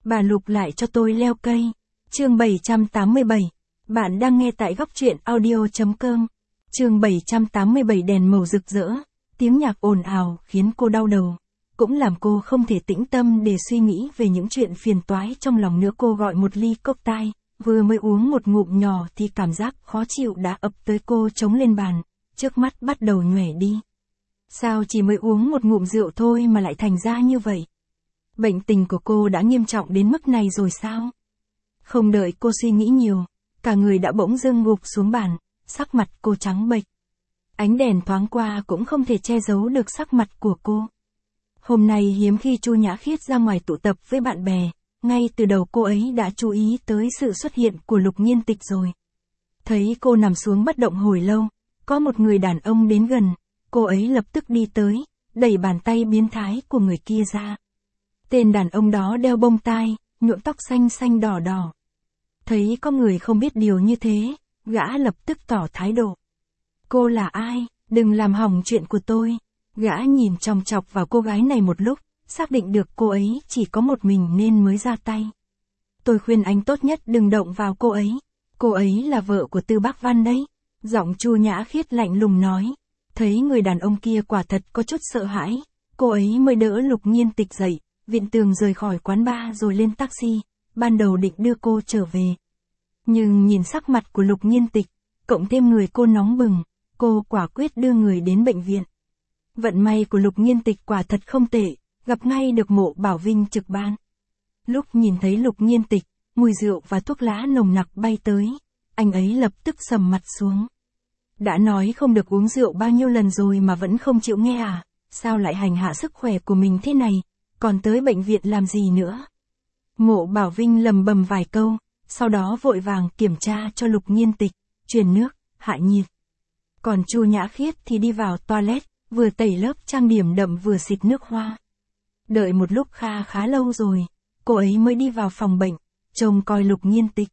Bà Lục lại cho tôi leo cây. Chương 787. Bạn đang nghe tại góc truyện audio.com. Chương 787 đèn màu rực rỡ, tiếng nhạc ồn ào khiến cô đau đầu. Cũng làm cô không thể tĩnh tâm để suy nghĩ về những chuyện phiền toái trong lòng nữa. Cô gọi một ly cocktail, vừa mới uống một ngụm nhỏ thì cảm giác khó chịu đã ập tới. Cô chống lên bàn, trước mắt bắt đầu nhoẻn đi. Sao chỉ mới uống một ngụm rượu thôi mà lại thành ra như vậy? Bệnh tình của cô đã nghiêm trọng đến mức này rồi sao? Không đợi cô suy nghĩ nhiều, cả người đã bỗng dưng gục xuống bàn, sắc mặt cô trắng bệch. Ánh đèn thoáng qua cũng không thể che giấu được sắc mặt của cô. Hôm nay hiếm khi Chu Nhã Khiết ra ngoài tụ tập với bạn bè, ngay từ đầu cô ấy đã chú ý tới sự xuất hiện của Lục Nhiên Tịch rồi. Thấy cô nằm xuống bất động hồi lâu, có một người đàn ông đến gần, cô ấy lập tức đi tới, đẩy bàn tay biến thái của người kia ra. Tên đàn ông đó đeo bông tai, nhuộm tóc xanh xanh đỏ đỏ. Thấy có người không biết điều như thế, gã lập tức tỏ thái độ. Cô là ai? Đừng làm hỏng chuyện của tôi. Gã nhìn chòng chọc vào cô gái này một lúc, xác định được cô ấy chỉ có một mình nên mới ra tay. Tôi khuyên anh tốt nhất đừng động vào cô ấy. Cô ấy là vợ của Tư Bác Văn đấy. Giọng Chu Nhã Khiết lạnh lùng nói. Thấy người đàn ông kia quả thật có chút sợ hãi, cô ấy mới đỡ Lục Nhiên Tịch dậy, viện tường rời khỏi quán bar rồi lên taxi, ban đầu định đưa cô trở về. Nhưng nhìn sắc mặt của Lục Nhiên Tịch, cộng thêm người cô nóng bừng, cô quả quyết đưa người đến bệnh viện. Vận may của Lục Nhiên Tịch quả thật không tệ, gặp ngay được Mộ Bảo Vinh trực ban. Lúc nhìn thấy Lục Nhiên Tịch, mùi rượu và thuốc lá nồng nặc bay tới, anh ấy lập tức sầm mặt xuống. Đã nói không được uống rượu bao nhiêu lần rồi mà vẫn không chịu nghe à? Sao lại hành hạ sức khỏe của mình thế này, còn tới bệnh viện làm gì nữa? Mộ Bảo Vinh lầm bầm vài câu, sau đó vội vàng kiểm tra cho Lục Nhiên Tịch, truyền nước, hạ nhiệt. Còn Chu Nhã Khiết thì đi vào toilet, vừa tẩy lớp trang điểm đậm vừa xịt nước hoa. Đợi một lúc khá lâu rồi, cô ấy mới đi vào phòng bệnh, trông coi Lục Nhiên Tịch.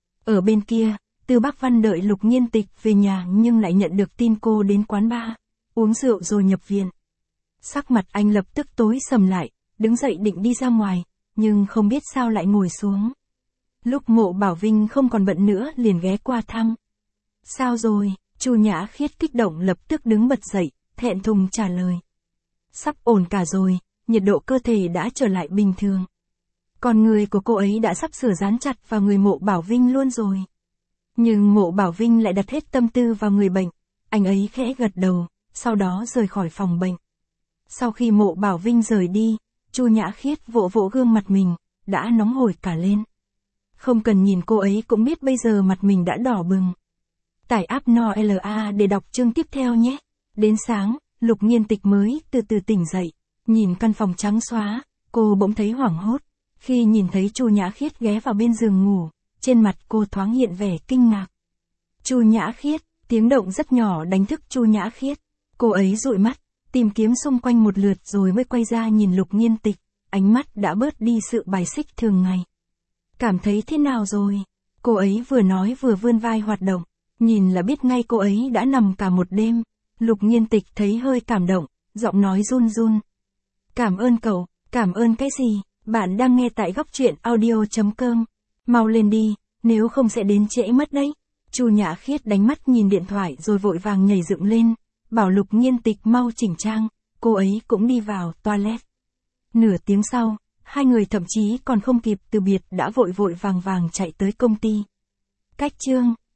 Ở bên kia, Tư Bác Văn đợi Lục Nhiên Tịch về nhà nhưng lại nhận được tin cô đến quán bar, uống rượu rồi nhập viện. Sắc mặt anh lập tức tối sầm lại, đứng dậy định đi ra ngoài, nhưng không biết sao lại ngồi xuống. Lúc Mộ Bảo Vinh không còn bận nữa liền ghé qua thăm. Sao rồi? Chu Nhã Khiết kích động lập tức đứng bật dậy, thẹn thùng trả lời. Sắp ổn cả rồi, nhiệt độ cơ thể đã trở lại bình thường. Còn người của cô ấy đã sắp sửa dán chặt vào người Mộ Bảo Vinh luôn rồi. Nhưng Mộ Bảo Vinh lại đặt hết tâm tư vào người bệnh, anh ấy khẽ gật đầu, sau đó rời khỏi phòng bệnh. Sau khi Mộ Bảo Vinh rời đi, Chu Nhã Khiết vỗ vỗ gương mặt mình, đã nóng hổi cả lên. Không cần nhìn cô ấy cũng biết bây giờ mặt mình đã đỏ bừng. Tải app NOLA để đọc chương tiếp theo nhé. Đến sáng, Lục Nhiên Tịch mới từ từ tỉnh dậy, nhìn căn phòng trắng xóa, cô bỗng thấy hoảng hốt. Khi nhìn thấy Chu Nhã Khiết ghé vào bên giường ngủ, trên mặt cô thoáng hiện vẻ kinh ngạc. Chu Nhã Khiết, tiếng động rất nhỏ đánh thức Chu Nhã Khiết. Cô ấy dụi mắt, tìm kiếm xung quanh một lượt rồi mới quay ra nhìn Lục Nhiên Tịch, ánh mắt đã bớt đi sự bài xích thường ngày. Cảm thấy thế nào rồi? Cô ấy vừa nói vừa vươn vai hoạt động, nhìn là biết ngay cô ấy đã nằm cả một đêm. Lục Nhiên Tịch thấy hơi cảm động, giọng nói run run. Cảm ơn cậu, cảm ơn cái gì? Bạn đang nghe tại góc truyện audio.com. Mau lên đi, nếu không sẽ đến trễ mất đấy. Chu Nhã Khiết đánh mắt nhìn điện thoại rồi vội vàng nhảy dựng lên, bảo Lục Nhiên Tịch mau chỉnh trang, cô ấy cũng đi vào toilet. Nửa tiếng sau, hai người thậm chí còn không kịp từ biệt đã vội vàng chạy tới công ty. Cách chương